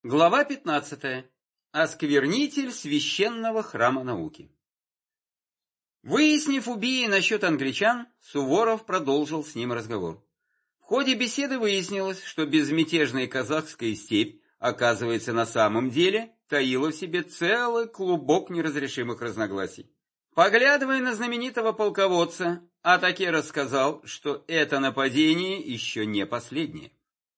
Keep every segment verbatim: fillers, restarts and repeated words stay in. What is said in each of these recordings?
Глава пятнадцатая. Осквернитель священного храма науки. Выяснив у Бии насчет англичан, Суворов продолжил с ним разговор. В ходе беседы выяснилось, что безмятежная казахская степь, оказывается, на самом деле таила в себе целый клубок неразрешимых разногласий. Поглядывая на знаменитого полководца, Атаке рассказал, что это нападение еще не последнее.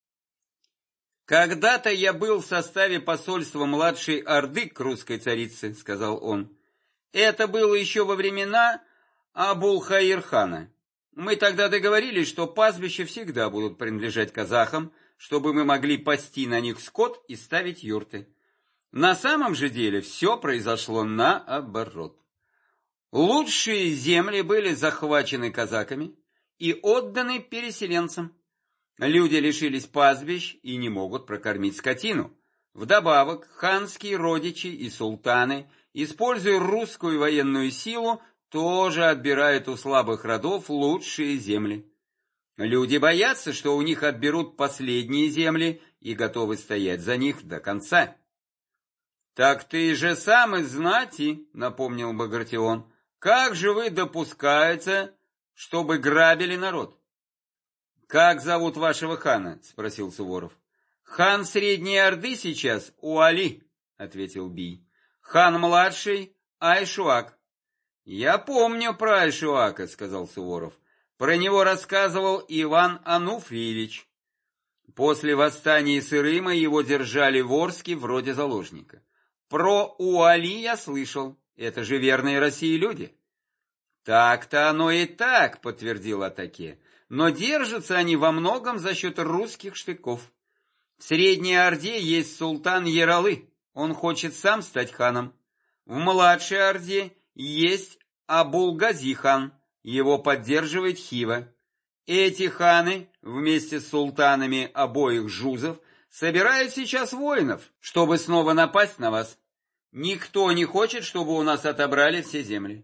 «Когда-то я был в составе посольства младшей Орды к русской царице», — сказал он. «Это было еще во времена Абулхаир-хана. Мы тогда договорились, что пастбища всегда будут принадлежать казахам, чтобы мы могли пасти на них скот и ставить юрты. На самом же деле все произошло наоборот. Лучшие земли были захвачены казаками и отданы переселенцам. Люди лишились пастбищ и не могут прокормить скотину. Вдобавок, ханские родичи и султаны, используя русскую военную силу, тоже отбирают у слабых родов лучшие земли. Люди боятся, что у них отберут последние земли и готовы стоять за них до конца». «Так ты же сам из знати», — напомнил Багратион. «Как же вы допускаете, чтобы грабили народ?» «Как зовут вашего хана?» — спросил Суворов. «Хан Средней Орды сейчас Уали», — ответил Бий. «Хан младший Айшуак». «Я помню про Айшуака», — сказал Суворов. «Про него рассказывал Иван Ануфриевич. После восстания Сырыма его держали в Орске вроде заложника. Про Уали я слышал, это же верные России люди». «Так-то оно и так», — подтвердил Атаке. «Но держатся они во многом за счет русских штыков. В Средней Орде есть султан Ералы, он хочет сам стать ханом. В Младшей Орде есть Абулгази-хан, его поддерживает Хива. Эти ханы, вместе с султанами обоих жузов, собирают сейчас воинов, чтобы снова напасть на вас. Никто не хочет, чтобы у нас отобрали все земли».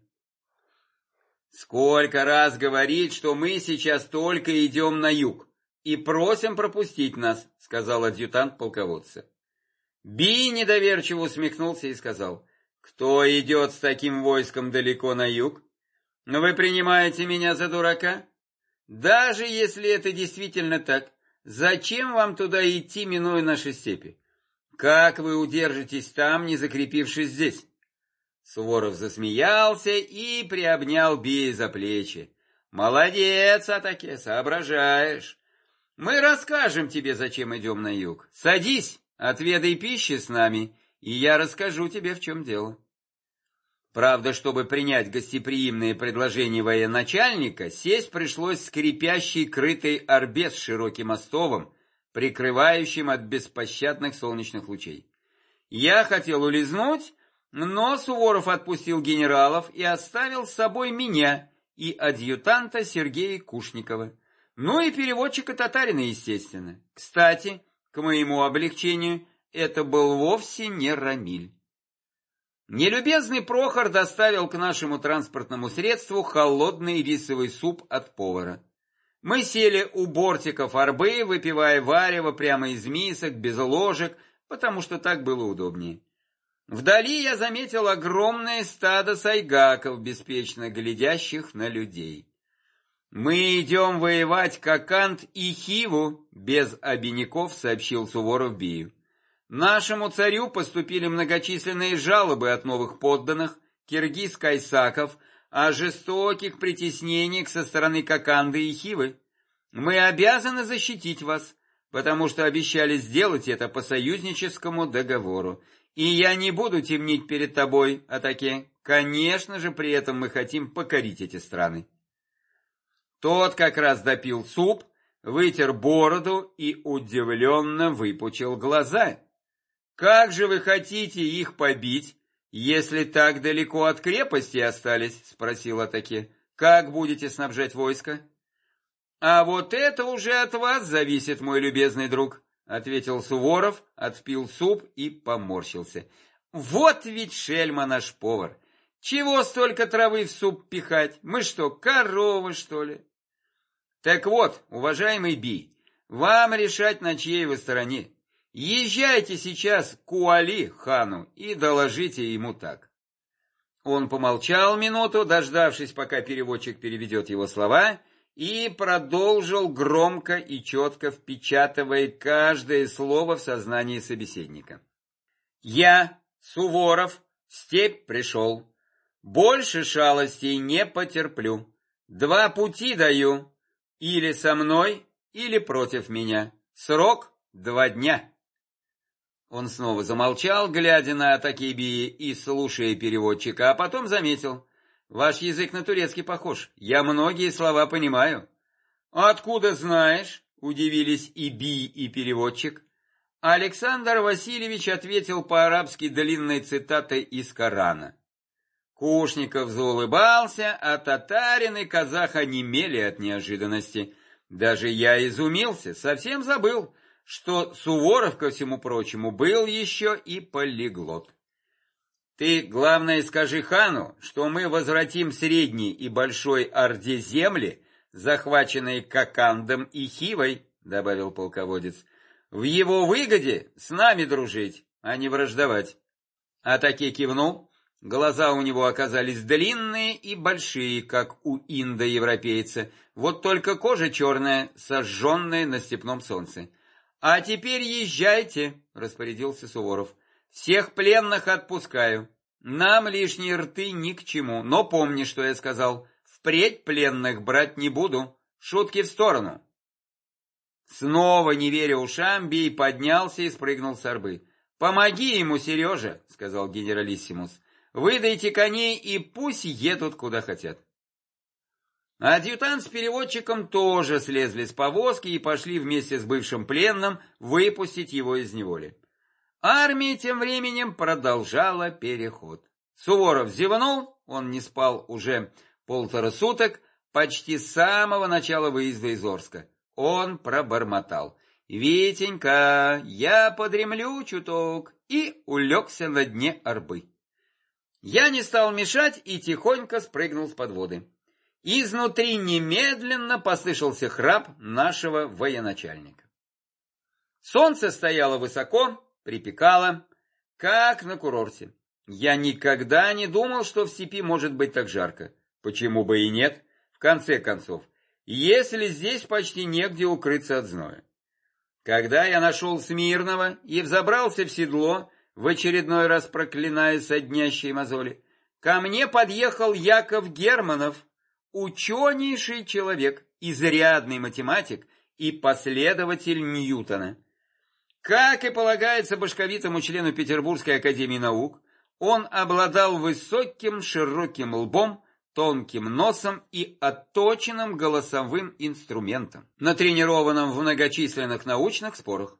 «Сколько раз говорить, что мы сейчас только идем на юг и просим пропустить нас», — сказал адъютант полководца. Бий недоверчиво усмехнулся и сказал: «Кто идет с таким войском далеко на юг? Вы принимаете меня за дурака? Даже если это действительно так, зачем вам туда идти, минуя наши степи? Как вы удержитесь там, не закрепившись здесь?» Суворов засмеялся и приобнял Бия за плечи. «Молодец, Атаке, соображаешь. Мы расскажем тебе, зачем идем на юг. Садись, отведай пищи с нами, и я расскажу тебе, в чем дело». Правда, чтобы принять гостеприимное предложение военачальника, сесть пришлось в скрипящей крытой орбе с широким остовом, прикрывающим от беспощадных солнечных лучей. Я хотел улизнуть, но Суворов отпустил генералов и оставил с собой меня и адъютанта Сергея Кушникова. Ну и переводчика Татарина, естественно. Кстати, к моему облегчению, это был вовсе не Рамиль. Нелюбезный Прохор доставил к нашему транспортному средству холодный рисовый суп от повара. Мы сели у бортиков арбы, выпивая варево прямо из мисок, без ложек, потому что так было удобнее. Вдали я заметил огромное стадо сайгаков, беспечно глядящих на людей. «Мы идем воевать Коканд и Хиву», — без обиняков сообщил Суворов Бию. «Нашему царю поступили многочисленные жалобы от новых подданных, киргиз-кайсаков, о жестоких притеснениях со стороны Коканды и Хивы. Мы обязаны защитить вас, потому что обещали сделать это по союзническому договору. И я не буду темнить перед тобой, Атаке. Конечно же, при этом мы хотим покорить эти страны». Тот как раз допил суп, вытер бороду и удивленно выпучил глаза. «Как же вы хотите их побить, если так далеко от крепости остались?» — спросил Атаке. «Как будете снабжать войско?» «А вот это уже от вас зависит, мой любезный друг», — ответил Суворов, отпил суп и поморщился. «Вот ведь шельма наш повар! Чего столько травы в суп пихать? Мы что, коровы, что ли?» «Так вот, уважаемый Бий, вам решать, на чьей вы стороне. Езжайте сейчас к Уали хану и доложите ему так. Он помолчал минуту, дождавшись, пока переводчик переведет его слова, и продолжил громко и четко, впечатывая каждое слово в сознании собеседника. «Я, Суворов, в степь пришел. Больше шалостей не потерплю. Два пути даю. Или со мной, или против меня. Срок два дня». Он снова замолчал, глядя на Атакибии и слушая переводчика, а потом заметил: «Ваш язык на турецкий похож. Я многие слова понимаю». «Откуда знаешь?» — удивились и Би, и переводчик. Александр Васильевич ответил по-арабски длинной цитатой из Корана. Кушников заулыбался, а татарин и казах онемели от неожиданности. Даже я изумился, совсем забыл, что Суворов, ко всему прочему, был еще и полиглот. «Ты, главное, скажи хану, что мы возвратим Средней и Большой Орде земли, захваченные Кокандом и Хивой», — добавил полководец. «В его выгоде с нами дружить, а не враждовать». Атаке кивнул, глаза у него оказались длинные и большие, как у индоевропейца, вот только кожа черная, сожженная на степном солнце. «А теперь езжайте», — распорядился Суворов. «Всех пленных отпускаю. Нам лишние рты ни к чему. Но помни, что я сказал. Впредь пленных брать не буду. Шутки в сторону». Снова, не веря ушам, Бей поднялся и спрыгнул с арбы. «Помоги ему, Сережа», — сказал генералиссимус. «Выдайте коней и пусть едут куда хотят». Адъютант с переводчиком тоже слезли с повозки и пошли вместе с бывшим пленным выпустить его из неволи. Армия тем временем продолжала переход. Суворов зевнул, он не спал уже полтора суток, почти с самого начала выезда из Орска. Он пробормотал: «Витенька, я подремлю чуток», и улегся на дне арбы. Я не стал мешать и тихонько спрыгнул с подводы. Изнутри немедленно послышался храп нашего военачальника. Солнце стояло высоко, припекало, как на курорте. Я никогда не думал, что в степи может быть так жарко. Почему бы и нет? В конце концов, если здесь почти негде укрыться от зноя. Когда я нашел Смирного и взобрался в седло, в очередной раз проклиная соднящие мозоли, ко мне подъехал Яков Германов, ученейший человек, изрядный математик и последователь Ньютона. Как и полагается башковитому члену Петербургской академии наук, он обладал высоким широким лбом, тонким носом и отточенным голосовым инструментом, натренированным в многочисленных научных спорах.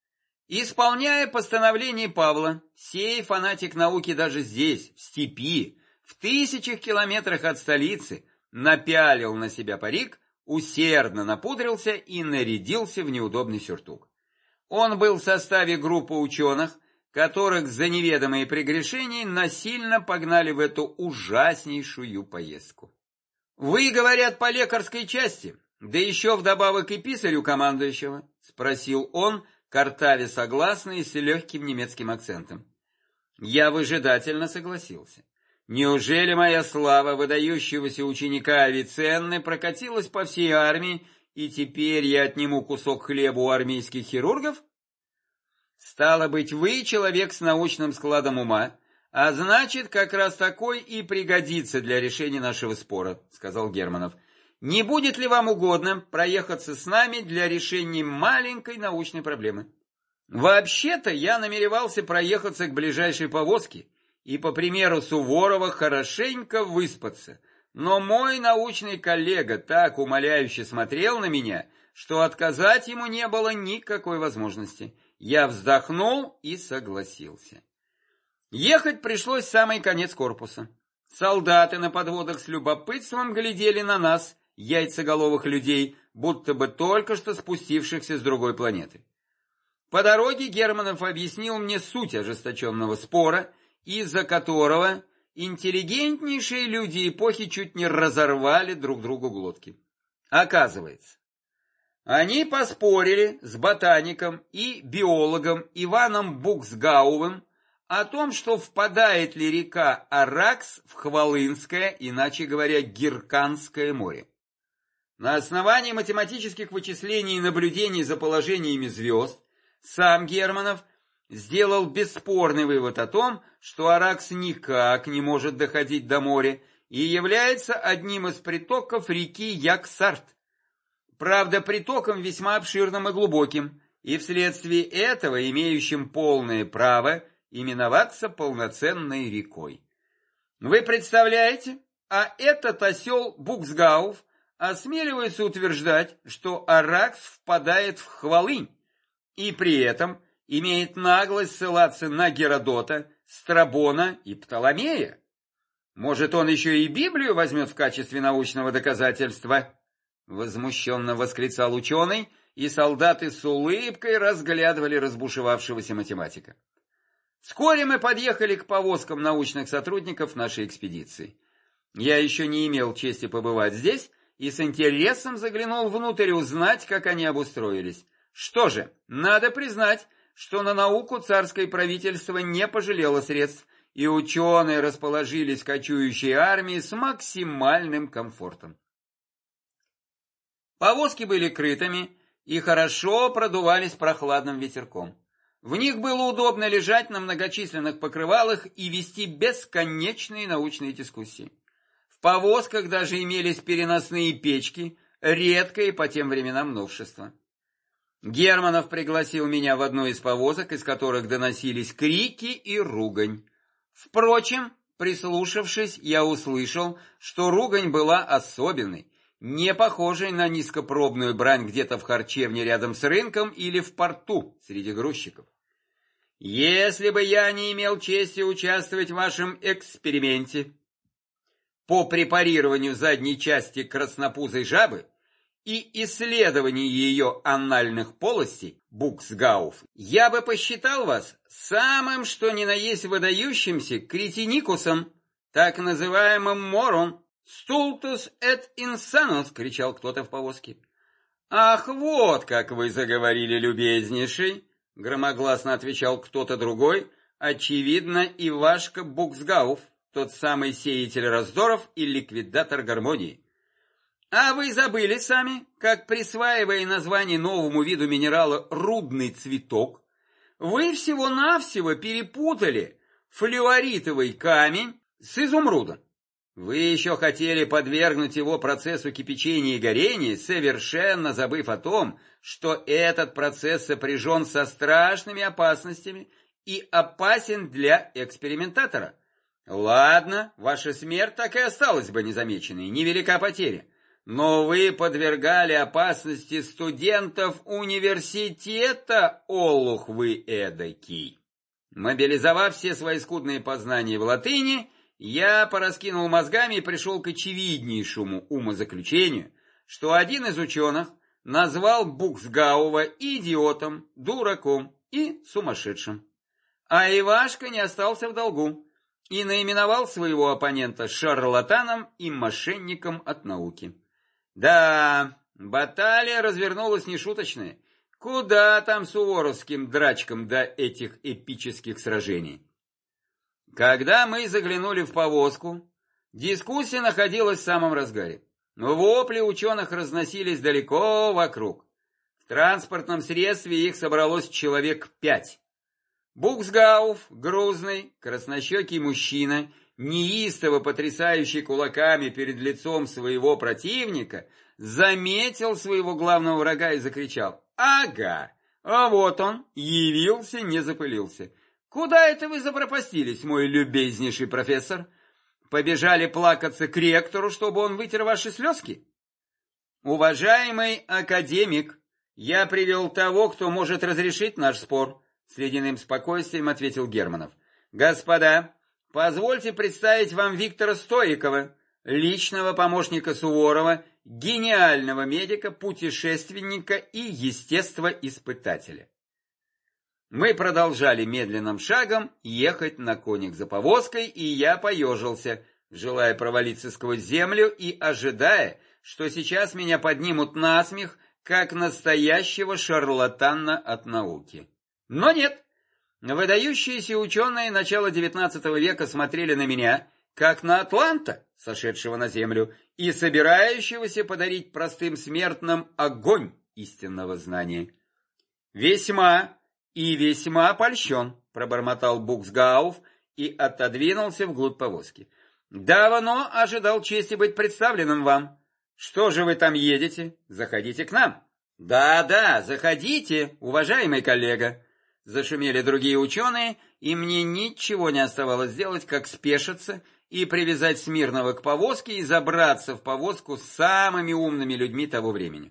Исполняя постановление Павла, сей фанатик науки даже здесь, в степи, в тысячах километрах от столицы, напялил на себя парик, усердно напудрился и нарядился в неудобный сюртук. Он был в составе группы ученых, которых за неведомые прегрешения насильно погнали в эту ужаснейшую поездку. «Вы, говорят, по лекарской части, да еще вдобавок и писарю командующего?» — спросил он, картавя согласный с легким немецким акцентом. Я выжидательно согласился. Неужели моя слава выдающегося ученика Авиценны прокатилась по всей армии, и теперь я отниму кусок хлеба у армейских хирургов? Стало быть, вы человек с научным складом ума, а значит, как раз такой и пригодится для решения нашего спора, сказал Германов. Не будет ли вам угодно проехаться с нами для решения маленькой научной проблемы? Вообще-то я намеревался проехаться к ближайшей повозке и, по примеру Суворова, хорошенько выспаться, но мой научный коллега так умоляюще смотрел на меня, что отказать ему не было никакой возможности. Я вздохнул и согласился. Ехать пришлось в самый конец корпуса. Солдаты на подводах с любопытством глядели на нас, яйцеголовых людей, будто бы только что спустившихся с другой планеты. По дороге Германов объяснил мне суть ожесточенного спора, из-за которого интеллигентнейшие люди эпохи чуть не разорвали друг другу глотки. Оказывается, Они поспорили с ботаником и биологом Иваном Буксгаувом о том, что впадает ли река Аракс в Хвалынское, иначе говоря, Гирканское море. На основании математических вычислений и наблюдений за положениями звезд сам Германов сделал бесспорный вывод о том, что Аракс никак не может доходить до моря и является одним из притоков реки Яксарт. Правда, притоком весьма обширным и глубоким, и вследствие этого имеющим полное право именоваться полноценной рекой. Вы представляете, а этот осел Буксгауф осмеливается утверждать, что Аракс впадает в Хвалынь, и при этом имеет наглость ссылаться на Геродота, Страбона и Птоломея. Может, он еще и Библию возьмет в качестве научного доказательства? Возмущенно восклицал ученый, и солдаты с улыбкой разглядывали разбушевавшегося математика. Вскоре мы подъехали к повозкам научных сотрудников нашей экспедиции. Я еще не имел чести побывать здесь, и с интересом заглянул внутрь узнать, как они обустроились. Что же, надо признать, что на науку царское правительство не пожалело средств, и ученые расположились в кочующей армии с максимальным комфортом. Повозки были крытыми и хорошо продувались прохладным ветерком. В них было удобно лежать на многочисленных покрывалах и вести бесконечные научные дискуссии. В повозках даже имелись переносные печки, редкое по тем временам новшество. Германов пригласил меня в одну из повозок, из которых доносились крики и ругань. Впрочем, прислушавшись, я услышал, что ругань была особенной, не похожей на низкопробную брань где-то в харчевне рядом с рынком или в порту среди грузчиков. Если бы я не имел чести участвовать в вашем эксперименте по препарированию задней части краснопузой жабы и исследованию ее анальных полостей, Буксгауф, я бы посчитал вас самым что ни на есть выдающимся кретиникусом, так называемым морон. «Стултус эт инсанус!» — кричал кто-то в повозке. «Ах, вот как вы заговорили, любезнейший!» — громогласно отвечал кто-то другой, очевидно, Ивашка Буксгауф, тот самый сеятель раздоров и ликвидатор гармонии. «А вы забыли сами, как, присваивая название новому виду минерала «рудный цветок», вы всего-навсего перепутали флюоритовый камень с изумрудом. Вы еще хотели подвергнуть его процессу кипячения и горения, совершенно забыв о том, что этот процесс сопряжен со страшными опасностями и опасен для экспериментатора. Ладно, ваша смерть так и осталась бы незамеченной, невелика потеря. Но вы подвергали опасности студентов университета, олух вы эдакий. Мобилизовав все свои скудные познания в латыни, я пораскинул мозгами и пришел к очевиднейшему умозаключению, что один из ученых назвал Буксгаува идиотом, дураком и сумасшедшим. А Ивашка не остался в долгу и наименовал своего оппонента шарлатаном и мошенником от науки. Да, баталия развернулась нешуточная. Куда там суворовским драчкам до этих эпических сражений? Когда мы заглянули в повозку, дискуссия находилась в самом разгаре. Вопли ученых разносились далеко вокруг. В транспортном средстве их собралось человек пять. Буксгауф, грузный, краснощекий мужчина, неистово потрясающий кулаками перед лицом своего противника, заметил своего главного врага и закричал: «Ага, а вот он, явился, не запылился. Куда это вы запропастились, мой любезнейший профессор? Побежали плакаться к ректору, чтобы он вытер ваши слезки? Уважаемый академик, я привел того, кто может разрешить наш спор», — с ледяным спокойствием ответил Германов. «Господа, позвольте представить вам Виктора Стоикова, личного помощника Суворова, гениального медика, путешественника и естествоиспытателя». Мы продолжали медленным шагом ехать на коник за повозкой, и я поежился, желая провалиться сквозь землю и ожидая, что сейчас меня поднимут на смех как настоящего шарлатана от науки. Но нет, выдающиеся ученые начала девятнадцатого века смотрели на меня, как на атланта, сошедшего на землю, и собирающегося подарить простым смертным огонь истинного знания. «Весьма и весьма польщен», — пробормотал Буксгауф и отодвинулся вглубь повозки. «Давно ожидал чести быть представленным вам. Что же вы там едете? Заходите к нам». «Да-да, заходите, уважаемый коллега», — зашумели другие ученые, и мне ничего не оставалось сделать, как спешиться и привязать Смирнова к повозке и забраться в повозку с самыми умными людьми того времени.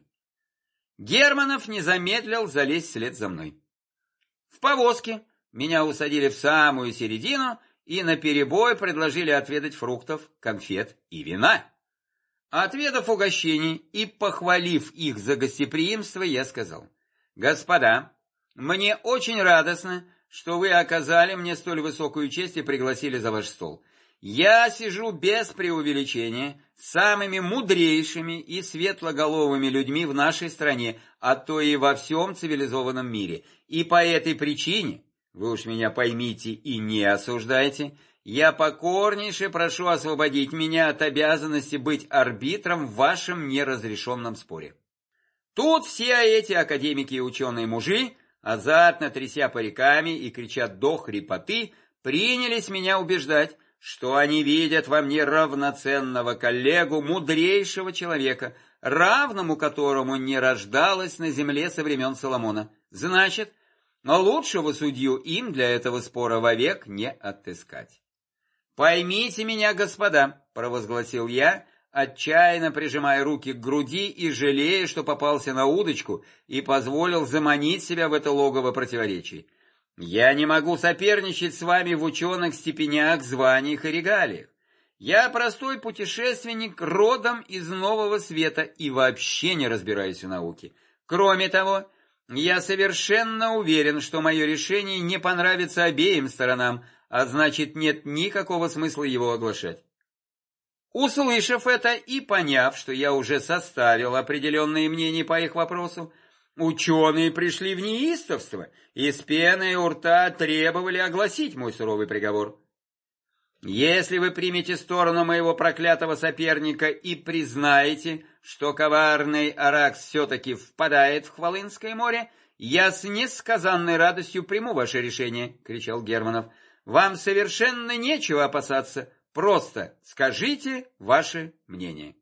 Германов не замедлил залезть вслед за мной. В повозке меня усадили в самую середину и наперебой предложили отведать фруктов, конфет и вина. Отведав угощений и похвалив их за гостеприимство, я сказал: «Господа, мне очень радостно, что вы оказали мне столь высокую честь и пригласили за ваш стол. Я сижу без преувеличения с самыми мудрейшими и светлоголовыми людьми в нашей стране, а то и во всем цивилизованном мире. И по этой причине, вы уж меня поймите и не осуждайте, я покорнейше прошу освободить меня от обязанности быть арбитром в вашем неразрешенном споре». Тут все эти академики и ученые-мужи, азартно тряся париками и крича до хрипоты, принялись меня убеждать, что они видят во мне равноценного коллегу, мудрейшего человека, равному которому не рождалось на земле со времен Соломона. Значит, лучшего судью им для этого спора вовек не отыскать. «Поймите меня, господа», — провозгласил я, отчаянно прижимая руки к груди и жалея, что попался на удочку и позволил заманить себя в это логово противоречий. «Я не могу соперничать с вами в ученых степенях, званиях и регалиях. Я простой путешественник родом из Нового Света и вообще не разбираюсь в науке. Кроме того, я совершенно уверен, что мое решение не понравится обеим сторонам, а значит, нет никакого смысла его оглашать». Услышав это и поняв, что я уже составил определенные мнения по их вопросу, ученые пришли в неистовство и с пеной у рта требовали огласить мой суровый приговор. «Если вы примете сторону моего проклятого соперника и признаете, что коварный Аракс все-таки впадает в Хвалынское море, я с несказанной радостью приму ваше решение», — кричал Германов. «Вам совершенно нечего опасаться, просто скажите ваше мнение».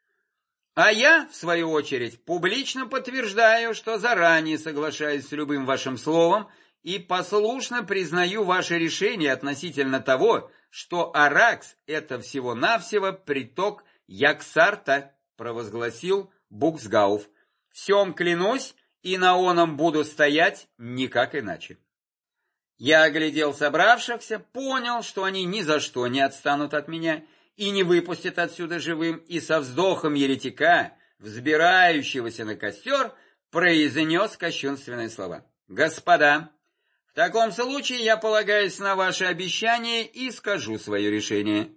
А я, в свою очередь, публично подтверждаю, что заранее соглашаюсь с любым вашим словом и послушно признаю ваше решение относительно того, что Аракс — это всего-навсего приток Яксарта, провозгласил Буксгауф. «Всем клянусь, и на оном буду стоять никак иначе». Я оглядел собравшихся, понял, что они ни за что не отстанут от меня и не выпустят отсюда живым, и со вздохом еретика, взбирающегося на костер, произнес кощунственные слова. «Господа, в таком случае я полагаюсь на ваше обещание и скажу свое решение».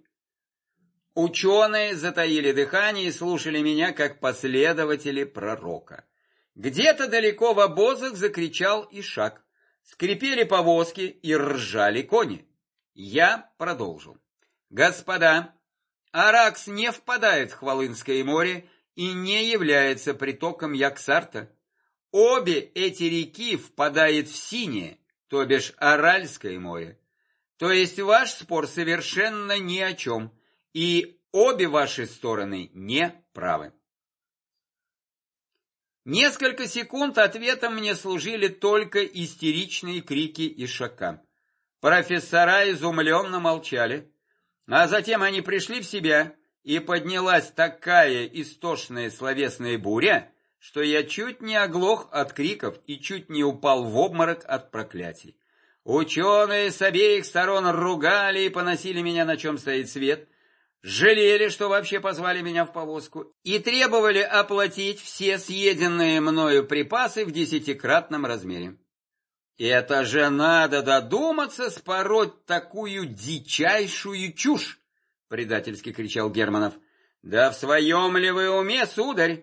Ученые затаили дыхание и слушали меня, как последователи пророка. Где-то далеко в обозах закричал Ишак. Скрипели повозки и ржали кони. Я продолжил. «Господа, Аракс не впадает в Хвалынское море и не является притоком Яксарта. Обе эти реки впадают в Синее, то бишь Аральское море. То есть ваш спор совершенно ни о чем, и обе ваши стороны не правы». Несколько секунд ответом мне служили только истеричные крики Ишака. Профессора изумленно молчали, а затем они пришли в себя, и поднялась такая истошная словесная буря, что я чуть не оглох от криков и чуть не упал в обморок от проклятий. Ученые с обеих сторон ругали и поносили меня, на чем стоит свет, жалели, что вообще позвали меня в повозку, и требовали оплатить все съеденные мною припасы в десятикратном размере. «Это же надо додуматься спороть такую дичайшую чушь!» — предательски кричал Германов. «Да в своем ли вы уме, сударь?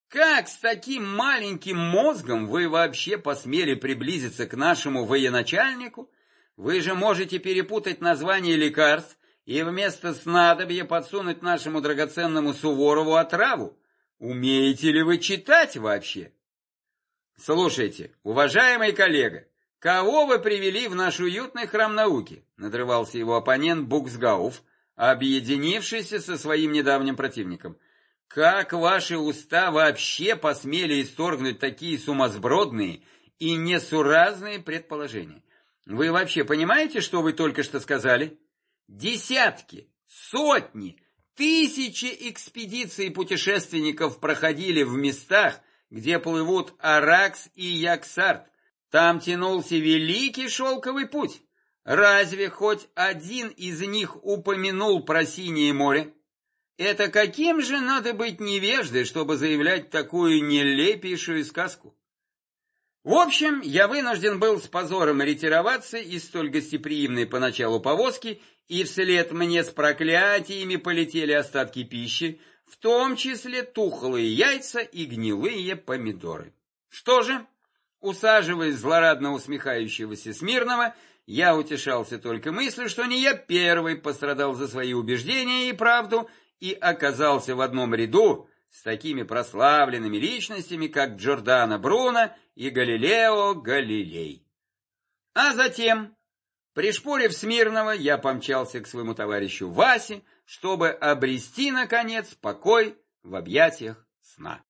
Как с таким маленьким мозгом вы вообще посмели приблизиться к нашему военачальнику? Вы же можете перепутать название лекарств и вместо снадобья подсунуть нашему драгоценному Суворову отраву. Умеете ли вы читать вообще? Слушайте, уважаемый коллега, кого вы привели в наш уютный храм науки? Надрывался его оппонент Буксгауф, объединившийся со своим недавним противником. Как ваши уста вообще посмели исторгнуть такие сумасбродные и несуразные предположения? Вы вообще понимаете, что вы только что сказали? Десятки, сотни, тысячи экспедиций путешественников проходили в местах, где плывут Аракс и Яксарт. Там тянулся великий шелковый путь. Разве хоть один из них упомянул про Синее море? Это каким же надо быть невеждой, чтобы заявлять такую нелепейшую сказку? В общем, я вынужден был с позором ретироваться из столь гостеприимной поначалу повозки, и вслед мне с проклятиями полетели остатки пищи, в том числе тухлые яйца и гнилые помидоры. Что же, усаживаясь злорадно усмехающегося Смирнова, я утешался только мыслью, что не я первый пострадал за свои убеждения и правду, и оказался в одном ряду с такими прославленными личностями, как Джордано Бруно и Галилео Галилей. А затем, пришпорив Смирнова, я помчался к своему товарищу Васе, чтобы обрести, наконец, покой в объятиях сна.